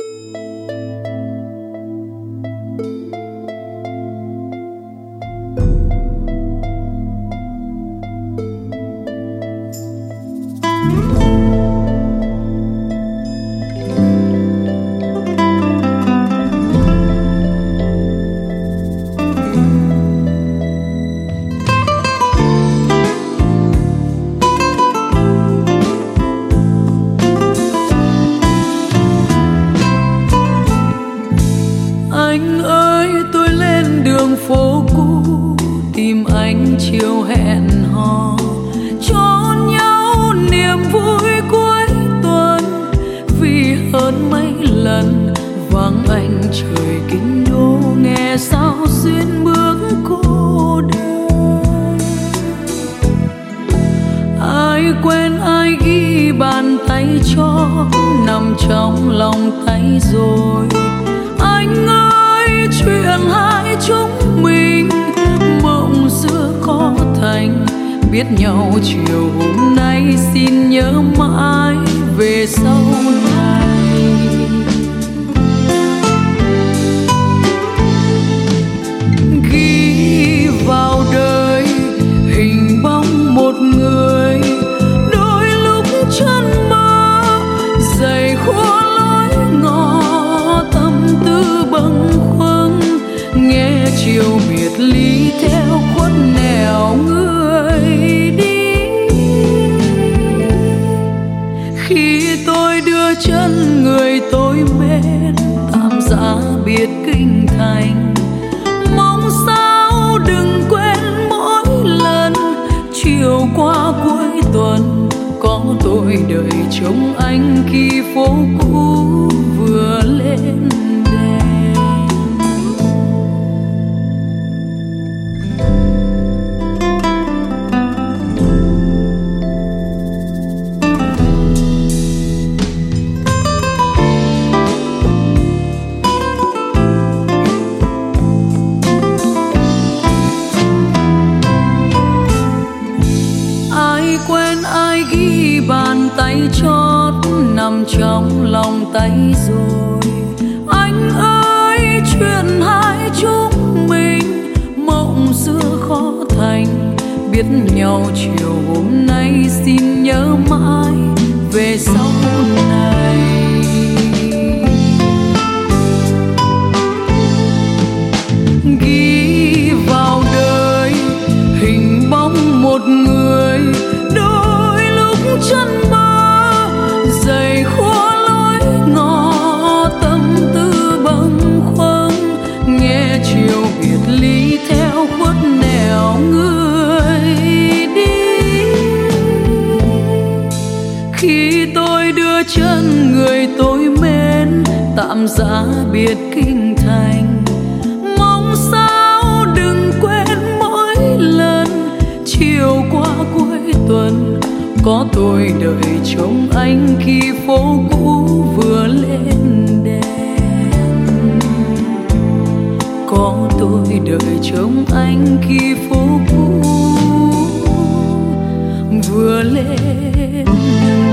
Anh ơi, tôi lên đường phố cũ tìm anh chiều hẹn hò, cho nhau niềm vui cuối tuần. Vì hơn mấy lần vắng anh trời kinh đô, nghe sao xuyên bước cô đơn. Ai quen ai ghi bàn tay cho, nằm trong lòng tay rồi. Anh ơi, chuyện hai chúng mình mộng xưa có thành, biết nhau chiều hôm nay xin nhớ mãi về sau này. Ghi vào đời hình bóng một người, đôi lúc chân mơ dày khô lối ngõ, tâm tư bâng khuâng nghe chiều biệt ly theo khuất nẻo người đi. Khi tôi đưa chân người tôi mến tạm giá biệt kinh thành, mong sao đừng quên mỗi lần chiều qua cuối tuần có tôi đợi trông anh khi phố cũ vừa lên đèn. Ai quen ai ghi bàn tay chót, nằm trong lòng tay rồi. Anh ơi, chuyện hai chúng mình mộng xưa khó thành, biết nhau chiều hôm nay xin nhớ mãi về sau này. Ghi vào đời hình bóng một người, đôi lúc chân mơ dày khô lối ngõ, tâm tư bâng khuâng nghe chiều biệt ly theo khuất nẻo người đi. Khi tôi đưa chân người tôi mến tạm giá biệt kinh thành, mong sao đừng quên mỗi lần chiều qua cuối tuần có tôi đợi trông anh khi phố cũ vừa lên đèn. Có tôi đợi trông anh khi phố cũ vừa lên đèn.